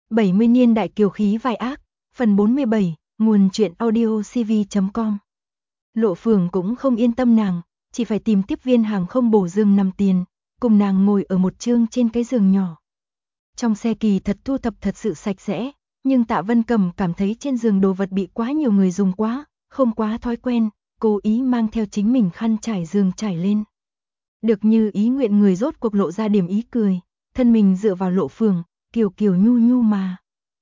70 niên đại kiều khí vai ác, phần 47, nguồn truyện audio cv.com. Lộ Phường cũng không yên tâm nàng, chỉ phải tìm tiếp viên hàng không bổ giường nằm tiền, cùng nàng ngồi ở một chương trên cái giường nhỏ. Trong xe kỳ thật thu thập thật sự sạch sẽ, nhưng Tạ Vân Cầm cảm thấy trên giường đồ vật bị quá nhiều người dùng quá, không quá thói quen, cố ý mang theo chính mình khăn trải giường trải lên. Được như ý nguyện người rốt cuộc lộ ra điểm ý cười, thân mình dựa vào Lộ Phường, kiều kiều nhu nhu mà.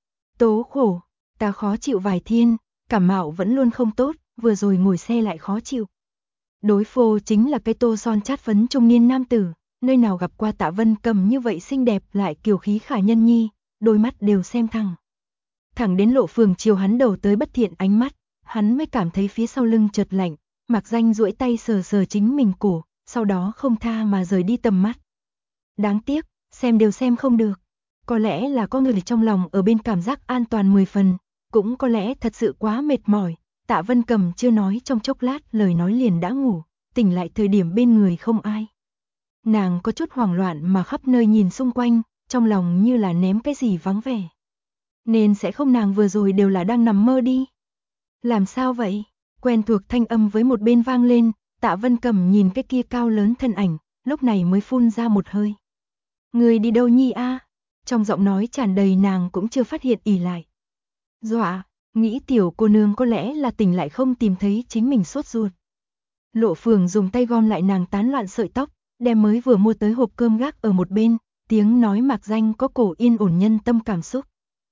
Tố khổ, ta khó chịu vài thiên, cảm mạo vẫn luôn không tốt, vừa rồi ngồi xe lại khó chịu. Đối phô chính là cái tô son chát phấn trung niên nam tử, nơi nào gặp qua Tạ Vân Cầm như vậy xinh đẹp lại kiều khí khả nhân nhi, đôi mắt đều xem thẳng. Thẳng đến Lộ Phường chiều hắn đầu tới bất thiện ánh mắt, hắn mới cảm thấy phía sau lưng chợt lạnh, Mạc Danh duỗi tay sờ sờ chính mình cổ, sau đó không tha mà rời đi tầm mắt. Đáng tiếc, xem đều xem không được. Có lẽ là có người trong lòng ở bên cảm giác an toàn 10 phần, cũng có lẽ thật sự quá mệt mỏi. Tạ Vân Cầm chưa nói trong chốc lát lời nói liền đã ngủ, tỉnh lại thời điểm bên người không ai. Nàng có chút hoảng loạn mà khắp nơi nhìn xung quanh, trong lòng như là ném cái gì vắng vẻ. Nên sẽ không nàng vừa rồi đều là đang nằm mơ đi. Làm sao vậy? Quen thuộc thanh âm với một bên vang lên, Tạ Vân Cầm nhìn cái kia cao lớn thân ảnh, lúc này mới phun ra một hơi. Người đi đâu nhi a? Trong giọng nói tràn đầy nàng cũng chưa phát hiện ỉ lại. Dọa, nghĩ tiểu cô nương có lẽ là tỉnh lại không tìm thấy chính mình sốt ruột. Lộ Phường dùng tay gom lại nàng tán loạn sợi tóc, đem mới vừa mua tới hộp cơm gác ở một bên, tiếng nói Mạc Danh có cổ yên ổn nhân tâm cảm xúc.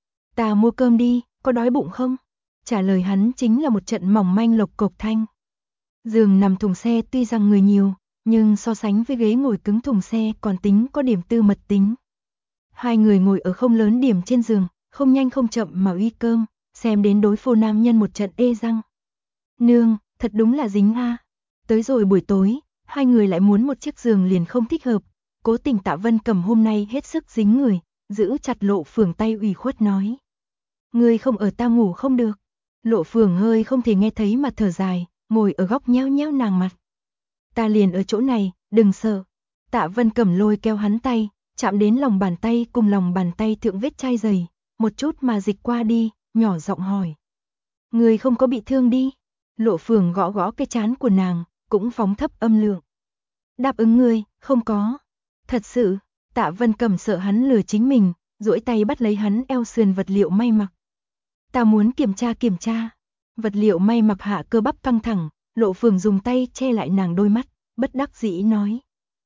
Ta mua cơm đi, có đói bụng không? Trả lời hắn chính là một trận mỏng manh lộc cộc thanh. Giường nằm thùng xe tuy rằng người nhiều, nhưng so sánh với ghế ngồi cứng thùng xe còn tính có điểm tư mật tính. Hai người ngồi ở không lớn điểm trên giường, không nhanh không chậm mà uy cơm, xem đến đối phô nam nhân một trận ê răng. Nương, thật đúng là dính a. Tới rồi buổi tối, hai người lại muốn một chiếc giường liền không thích hợp, cố tình Tạ Vân Cầm hôm nay hết sức dính người, giữ chặt Lộ Phường tay ủy khuất nói. Ngươi không ở ta ngủ không được. Lộ Phường hơi không thể nghe thấy mà thở dài, ngồi ở góc nhéo nhéo nàng mặt. Ta liền ở chỗ này, đừng sợ. Tạ Vân Cầm lôi kéo hắn tay, chạm đến lòng bàn tay cùng lòng bàn tay thượng vết chai dày, một chút mà dịch qua đi, nhỏ giọng hỏi. Người không có bị thương đi. Lộ Phường gõ gõ cái trán của nàng, cũng phóng thấp âm lượng. Đáp ứng ngươi, không có. Thật sự, Tạ Vân Cầm sợ hắn lừa chính mình, duỗi tay bắt lấy hắn eo sườn vật liệu may mặc. Ta muốn kiểm tra. Vật liệu may mặc hạ cơ bắp căng thẳng, Lộ Phường dùng tay che lại nàng đôi mắt, bất đắc dĩ nói.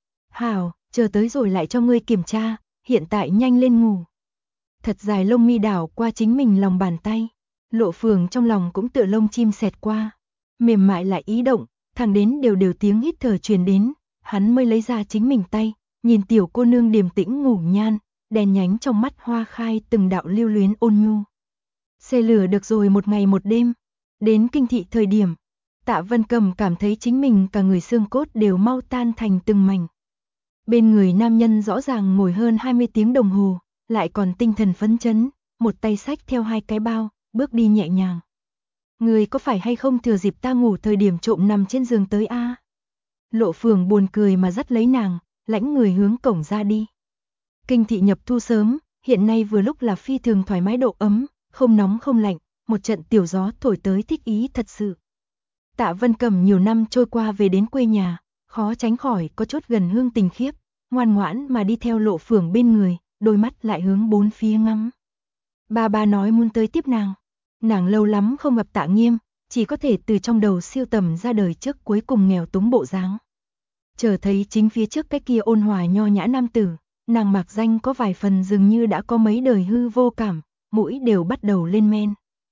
Hảo, chờ tới rồi lại cho ngươi kiểm tra, hiện tại nhanh lên ngủ. Thật dài lông mi đảo qua chính mình lòng bàn tay, Lộ Phường trong lòng cũng tựa lông chim xẹt qua. Mềm mại lại ý động, thẳng đến đều tiếng hít thở truyền đến, hắn mới lấy ra chính mình tay, nhìn tiểu cô nương điềm tĩnh ngủ nhan, đèn nhánh trong mắt hoa khai từng đạo lưu luyến ôn nhu. Xe lửa được rồi một ngày một đêm, đến kinh thị thời điểm, Tạ Vân Cầm cảm thấy chính mình cả người xương cốt đều mau tan thành từng mảnh. Bên người nam nhân rõ ràng ngồi hơn 20 tiếng đồng hồ, lại còn tinh thần phấn chấn, một tay xách theo hai cái bao, bước đi nhẹ nhàng. Người có phải hay không thừa dịp ta ngủ thời điểm trộm nằm trên giường tới a? Lộ Phường buồn cười mà dắt lấy nàng, lãnh người hướng cổng ra đi. Kinh thị nhập thu sớm, hiện nay vừa lúc là phi thường thoải mái độ ấm, không nóng không lạnh, một trận tiểu gió thổi tới thích ý thật sự. Tạ Vân Cầm nhiều năm trôi qua về đến quê nhà, khó tránh khỏi có chút gần hương tình khiếp, ngoan ngoãn mà đi theo Lộ Phường bên người, đôi mắt lại hướng bốn phía ngắm. Ba nói muốn tới tiếp nàng. Nàng lâu lắm không gặp Tạ Nghiêm, chỉ có thể từ trong đầu siêu tầm ra đời trước cuối cùng nghèo túng bộ dáng. Chờ thấy chính phía trước cái kia ôn hòa nho nhã nam tử, nàng Mạc Danh có vài phần dường như đã có mấy đời hư vô cảm, mũi đều bắt đầu lên men.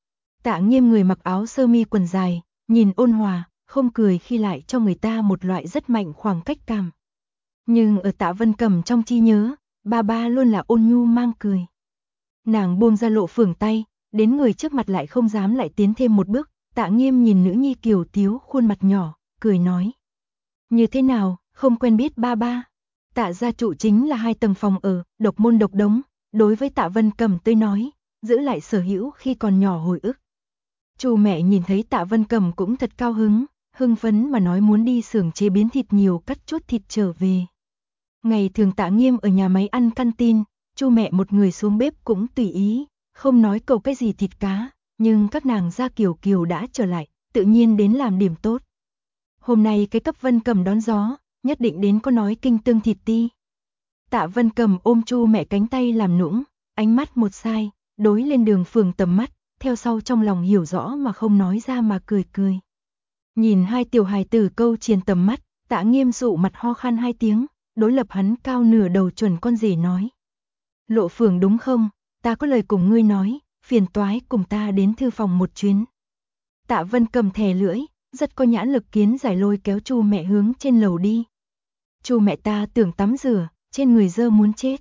Tạ Nghiêm người mặc áo sơ mi quần dài, nhìn ôn hòa, không cười khi lại cho người ta một loại rất mạnh khoảng cách cảm. Nhưng ở Tạ Vân Cầm trong trí nhớ, ba luôn là ôn nhu mang cười. Nàng buông ra Lộ Phường tay, đến người trước mặt lại không dám lại tiến thêm một bước, Tạ Nghiêm nhìn nữ nhi kiều tiếu khuôn mặt nhỏ, cười nói. Như thế nào, không quen biết ba. Tạ gia trụ chính là 2 tầng phòng ở, độc môn độc đống, đối với Tạ Vân Cầm tới nói, giữ lại sở hữu khi còn nhỏ hồi ức. Chu mẹ nhìn thấy Tạ Vân Cầm cũng thật cao hưng phấn mà nói muốn đi xưởng chế biến thịt nhiều cắt chút thịt trở về. Ngày thường Tạ Nghiêm ở nhà máy ăn canteen, Chu mẹ một người xuống bếp cũng tùy ý, không nói cầu cái gì thịt cá, nhưng các nàng Gia Kiều Kiều đã trở lại, tự nhiên đến làm điểm tốt. Hôm nay cái cấp Vân Cầm đón gió, nhất định đến có nói kinh tương thịt ti. Tạ Vân Cầm ôm Chu mẹ cánh tay làm nũng, ánh mắt một sai, đối lên Đường Phường tầm mắt, theo sau trong lòng hiểu rõ mà không nói ra mà cười cười. Nhìn hai tiểu hài tử câu triền tầm mắt, Tạ Nghiêm dụ mặt ho khan 2 tiếng, đối lập hắn cao nửa đầu chuẩn con rể nói. Lộ Phường đúng không, ta có lời cùng ngươi nói, phiền toái cùng ta đến thư phòng một chuyến. Tạ Vân Cầm thè lưỡi, rất có nhãn lực kiến giải lôi kéo Chu mẹ hướng trên lầu đi. Chu mẹ ta tưởng tắm rửa, trên người dơ muốn chết.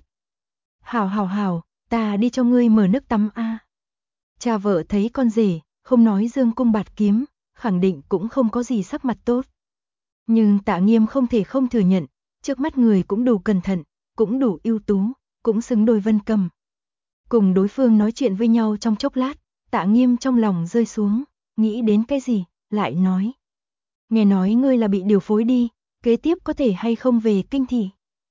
Hảo, ta đi cho ngươi mở nước tắm a. Cha vợ thấy con rể, không nói dương cung bạt kiếm, khẳng định cũng không có gì sắc mặt tốt. Nhưng Tạ Nghiêm không thể không thừa nhận, trước mắt người cũng đủ cẩn thận, cũng đủ ưu tú, cũng xứng đôi Vân Cầm. Cùng đối phương nói chuyện với nhau trong chốc lát, Tạ Nghiêm trong lòng rơi xuống, nghĩ đến cái gì, lại nói. Nghe nói ngươi là bị điều phối đi, kế tiếp có thể hay không về kinh thị.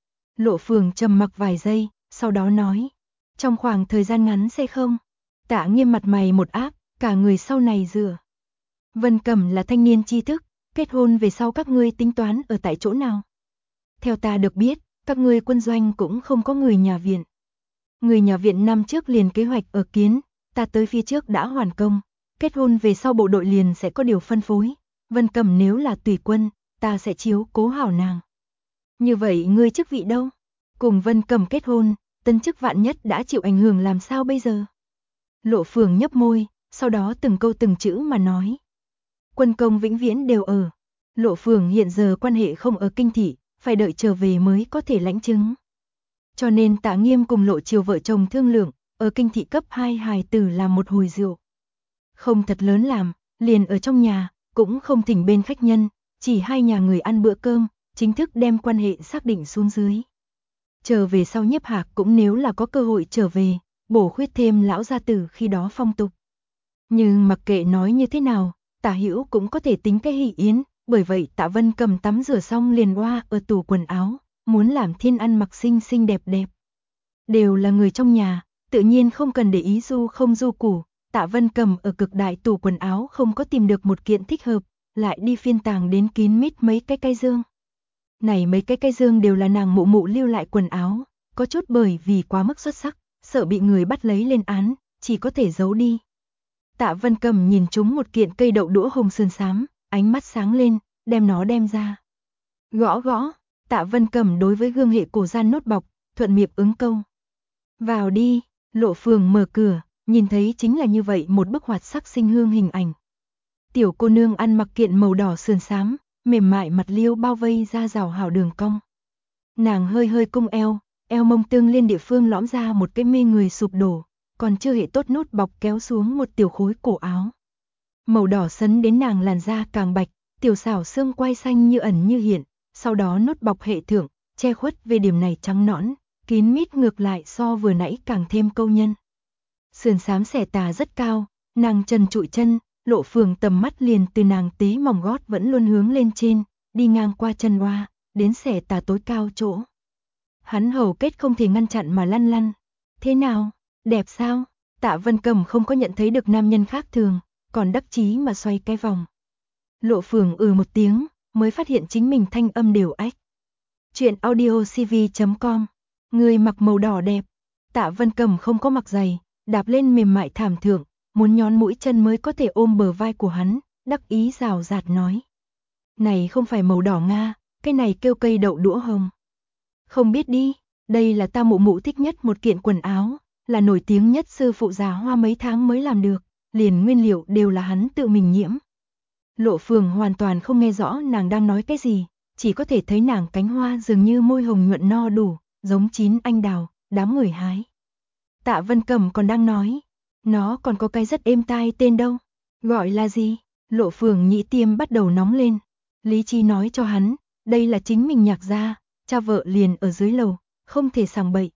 Lộ Phường trầm mặc vài giây, sau đó nói. Trong khoảng thời gian ngắn sẽ không. Tạ Nghiêm mặt mày một áp, cả người sau này rửa. Vân Cầm là thanh niên tri thức, kết hôn về sau các ngươi tính toán ở tại chỗ nào? Theo ta được biết, các ngươi quân doanh cũng không có người nhà viện. Người nhà viện năm trước liền kế hoạch ở Kiến, ta tới phía trước đã hoàn công, kết hôn về sau bộ đội liền sẽ có điều phân phối. Vân Cầm nếu là tùy quân, ta sẽ chiếu cố hảo nàng. Như vậy ngươi chức vị đâu? Cùng Vân Cầm kết hôn, tân chức vạn nhất đã chịu ảnh hưởng làm sao bây giờ? Lộ Phường nhấp môi, sau đó từng câu từng chữ mà nói. Quân công vĩnh viễn đều ở. Lộ Phường hiện giờ quan hệ không ở kinh thị, phải đợi trở về mới có thể lãnh chứng. Cho nên Tạ Nghiêm cùng Lộ Triều vợ chồng thương lượng, ở kinh thị cấp 2 hài tử làm một hồi rượu. Không thật lớn làm, liền ở trong nhà, cũng không thỉnh bên khách nhân, chỉ hai nhà người ăn bữa cơm, chính thức đem quan hệ xác định xuống dưới. Trở về sau Nhiếp Hạc cũng nếu là có cơ hội trở về, bổ khuyết thêm lão gia tử khi đó phong tục. Nhưng mặc kệ nói như thế nào, Tạ Hữu cũng có thể tính cái hỷ yến, bởi vậy Tạ Vân Cầm tắm rửa xong liền oa ở tủ quần áo, muốn làm thiên ăn mặc xinh xinh đẹp đẹp. Đều là người trong nhà, tự nhiên không cần để ý du không du củ. Tạ Vân Cầm ở cực đại tủ quần áo không có tìm được một kiện thích hợp, lại đi phiên tàng đến kín mít mấy cái dương. Này mấy cái dương đều là nàng mụ mụ lưu lại quần áo, có chút bởi vì quá mức xuất sắc, sợ bị người bắt lấy lên án, chỉ có thể giấu đi. Tạ Vân Cầm nhìn chúng một kiện cây đậu đũa hồng sườn xám, ánh mắt sáng lên, đem nó đem ra. Gõ gõ, Tạ Vân Cầm đối với gương hệ cổ gian nốt bọc, thuận miệng ứng câu. Vào đi, Lộ Phường mở cửa, nhìn thấy chính là như vậy một bức hoạt sắc sinh hương hình ảnh. Tiểu cô nương ăn mặc kiện màu đỏ sườn xám, mềm mại mặt liêu bao vây ra rào hảo đường cong. Nàng hơi hơi cung eo, eo mông tương liên địa phương lõm ra một cái mê người sụp đổ, còn chưa hệ tốt nút bọc kéo xuống một tiểu khối cổ áo. Màu đỏ sấn đến nàng làn da càng bạch, tiểu xảo xương quai xanh như ẩn như hiện, sau đó nút bọc hệ thượng, che khuất về điểm này trắng nõn, kín mít ngược lại so vừa nãy càng thêm câu nhân. Sườn xám xẻ tà rất cao, nàng trần trụi chân, Lộ Phường tầm mắt liền từ nàng tí mỏng gót vẫn luôn hướng lên trên, đi ngang qua chân oa, đến xẻ tà tối cao chỗ. Hắn hầu kết không thể ngăn chặn mà lăn lăn. Thế nào, đẹp sao? Tạ Vân Cầm không có nhận thấy được nam nhân khác thường, còn đắc chí mà xoay cái vòng. Lộ Phường một tiếng, mới phát hiện chính mình thanh âm đều ách. Chuyện audiocv.com. Người mặc màu đỏ đẹp. Tạ Vân Cầm không có mặc giày, đạp lên mềm mại thảm thượng, muốn nhón mũi chân mới có thể ôm bờ vai của hắn, đắc ý rào rạt nói. Này không phải màu đỏ Nga, cái này kêu cây đậu đũa hồng. Không biết đi, đây là ta mụ mụ thích nhất một kiện quần áo, là nổi tiếng nhất sư phụ già Hoa mấy tháng mới làm được, liền nguyên liệu đều là hắn tự mình nhiễm. Lộ Phường hoàn toàn không nghe rõ nàng đang nói cái gì, chỉ có thể thấy nàng cánh hoa dường như môi hồng nhuận no đủ, giống chín anh đào, đám người hái. Tạ Vân Cầm còn đang nói, nó còn có cái rất êm tai tên đâu, gọi là gì? Lộ Phường nhĩ tiêm bắt đầu nóng lên, lý trí nói cho hắn, đây là chính mình nhạc ra, cha vợ liền ở dưới lầu, không thể sảng bậy.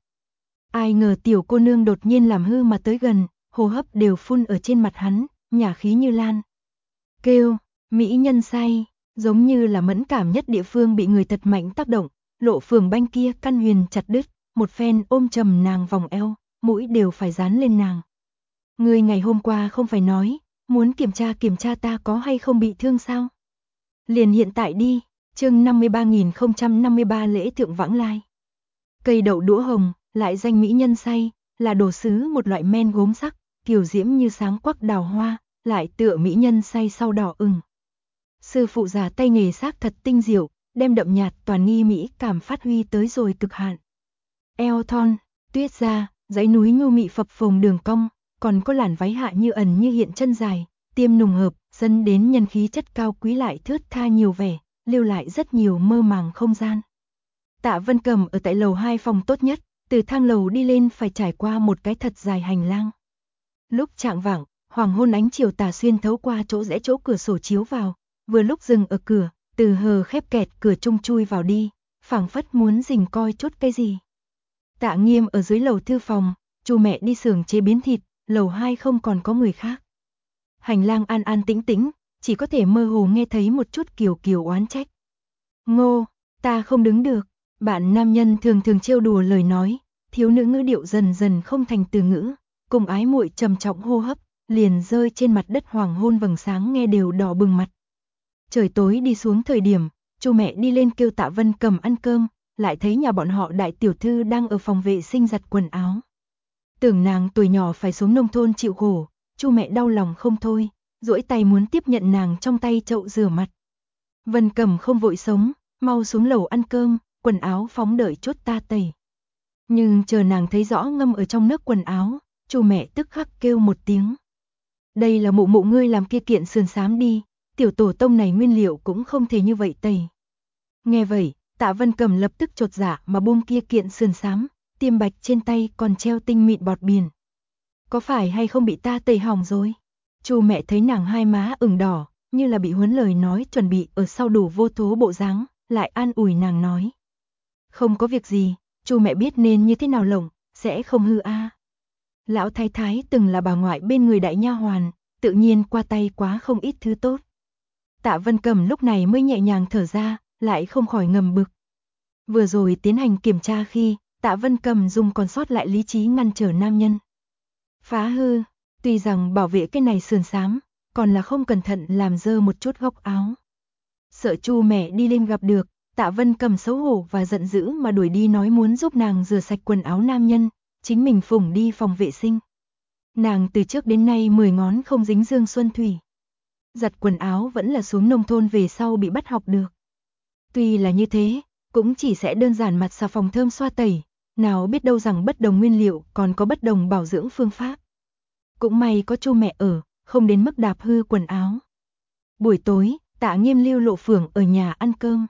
Ai ngờ tiểu cô nương đột nhiên làm hư mà tới gần, hô hấp đều phun ở trên mặt hắn, nhả khí như lan. Kêu, mỹ nhân say, giống như là mẫn cảm nhất địa phương bị người thật mạnh tác động, Lộ Phường banh kia căn huyền chặt đứt, một phen ôm chầm nàng vòng eo, mũi đều phải dán lên nàng. Ngươi ngày hôm qua không phải nói, muốn kiểm tra ta có hay không bị thương sao? Liền hiện tại đi, chương 53.053 lễ thượng vãng lai. Cây đậu đũa hồng, lại danh mỹ nhân say, là đồ sứ một loại men gốm sắc, kiều diễm như sáng quắc đào hoa, lại tựa mỹ nhân say sau đỏ ửng. Sư phụ già tay nghề xác thật tinh diệu, đem đậm nhạt toàn nghi mỹ cảm phát huy tới rồi cực hạn. Eo thon, tuyết da, dãy núi nhu mị phập phồng đường cong, còn có làn váy hạ như ẩn như hiện chân dài, tiêm nùng hợp, dẫn đến nhân khí chất cao quý lại thướt tha nhiều vẻ, lưu lại rất nhiều mơ màng không gian. Tạ Vân Cầm ở tại lầu 2 phòng tốt nhất, từ thang lầu đi lên phải trải qua một cái thật dài hành lang. Lúc chạng vạng, hoàng hôn ánh chiều tà xuyên thấu qua chỗ rẽ chỗ cửa sổ chiếu vào, vừa lúc dừng ở cửa, từ hờ khép kẹt cửa trung chui vào đi, phảng phất muốn rình coi chút cái gì. Tạ Nghiêm ở dưới lầu thư phòng, Chu mẹ đi xưởng chế biến thịt, lầu 2 không còn có người khác. Hành lang an an tĩnh tĩnh, chỉ có thể mơ hồ nghe thấy một chút kiều kiều oán trách. Ngô, ta không đứng được. Bạn nam nhân thường thường trêu đùa lời nói, thiếu nữ ngữ điệu dần dần không thành từ ngữ, cùng ái muội trầm trọng hô hấp, liền rơi trên mặt đất hoàng hôn vầng sáng nghe đều đỏ bừng mặt. Trời tối đi xuống thời điểm, Chu mẹ đi lên kêu Tạ Vân Cầm ăn cơm, lại thấy nhà bọn họ đại tiểu thư đang ở phòng vệ sinh giặt quần áo. Tưởng nàng tuổi nhỏ phải xuống nông thôn chịu khổ, Chu mẹ đau lòng không thôi, duỗi tay muốn tiếp nhận nàng trong tay chậu rửa mặt. Vân Cầm không vội sống, mau xuống lầu ăn cơm, quần áo phóng đợi chút ta tẩy. Nhưng chờ nàng thấy rõ ngâm ở trong nước quần áo, Chu mẹ tức khắc kêu một tiếng. Đây là mụ mụ ngươi làm kia kiện sườn xám đi, tiểu tổ tông này nguyên liệu cũng không thể như vậy tẩy. Nghe vậy, Tạ Vân Cầm lập tức chột dạ mà buông kia kiện sườn xám, tiêm bạch trên tay còn treo tinh mịn bọt biển. Có phải hay không bị ta tẩy hỏng rồi? Chu mẹ thấy nàng hai má ửng đỏ, như là bị huấn lời nói chuẩn bị ở sau đủ vô thố bộ dáng, lại an ủi nàng nói. Không có việc gì, Chu mẹ biết nên như thế nào lộng, sẽ không hư a. Lão thái thái từng là bà ngoại bên người đại nha hoàn, tự nhiên qua tay quá không ít thứ tốt. Tạ Vân Cầm lúc này mới nhẹ nhàng thở ra, lại không khỏi ngầm bực. Vừa rồi tiến hành kiểm tra khi, Tạ Vân Cầm dùng còn sót lại lý trí ngăn trở nam nhân. Phá hư, tuy rằng bảo vệ cái này sườn xám, còn là không cẩn thận làm dơ một chút góc áo. Sợ Chu mẹ đi lên gặp được, Tạ Vân Cầm xấu hổ và giận dữ mà đuổi đi nói muốn giúp nàng rửa sạch quần áo nam nhân, chính mình phủng đi phòng vệ sinh. Nàng từ trước đến nay 10 ngón không dính dương xuân thủy. Giặt quần áo vẫn là xuống nông thôn về sau bị bắt học được. Tuy là như thế, cũng chỉ sẽ đơn giản mặt xà phòng thơm xoa tẩy, nào biết đâu rằng bất đồng nguyên liệu còn có bất đồng bảo dưỡng phương pháp. Cũng may có Chu mẹ ở, không đến mức đạp hư quần áo. Buổi tối, Tạ Nghiêm lưu Lộ Phượng ở nhà ăn cơm.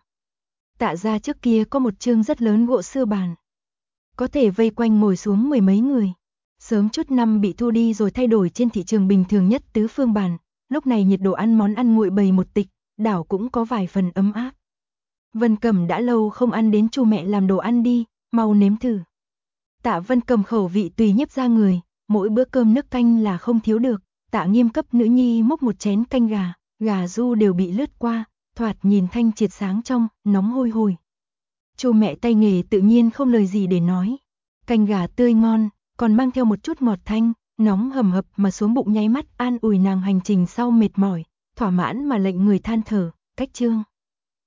Tạ gia trước kia có một chương rất lớn gỗ xưa bàn. Có thể vây quanh ngồi xuống mười mấy người. Sớm chút năm bị thu đi rồi thay đổi trên thị trường bình thường nhất tứ phương bàn. Lúc này nhiệt đồ ăn món ăn nguội bày một tịch, đảo cũng có vài phần ấm áp. Vân Cầm đã lâu không ăn đến Chu mẹ làm đồ ăn đi, mau nếm thử. Tạ Vân Cầm khẩu vị tùy nhiếp ra người, mỗi bữa cơm nước canh là không thiếu được. Tạ Nghiêm cấp nữ nhi múc một chén canh gà, gà ru đều bị lướt qua, thoạt nhìn thanh triệt sáng trong, nóng hôi hổi. Chu mẹ tay nghề tự nhiên không lời gì để nói. Canh gà tươi ngon, còn mang theo một chút ngọt thanh, nóng hầm hập mà xuống bụng nháy mắt an ủi nàng hành trình sau mệt mỏi, thỏa mãn mà lệnh người than thở, cách chương.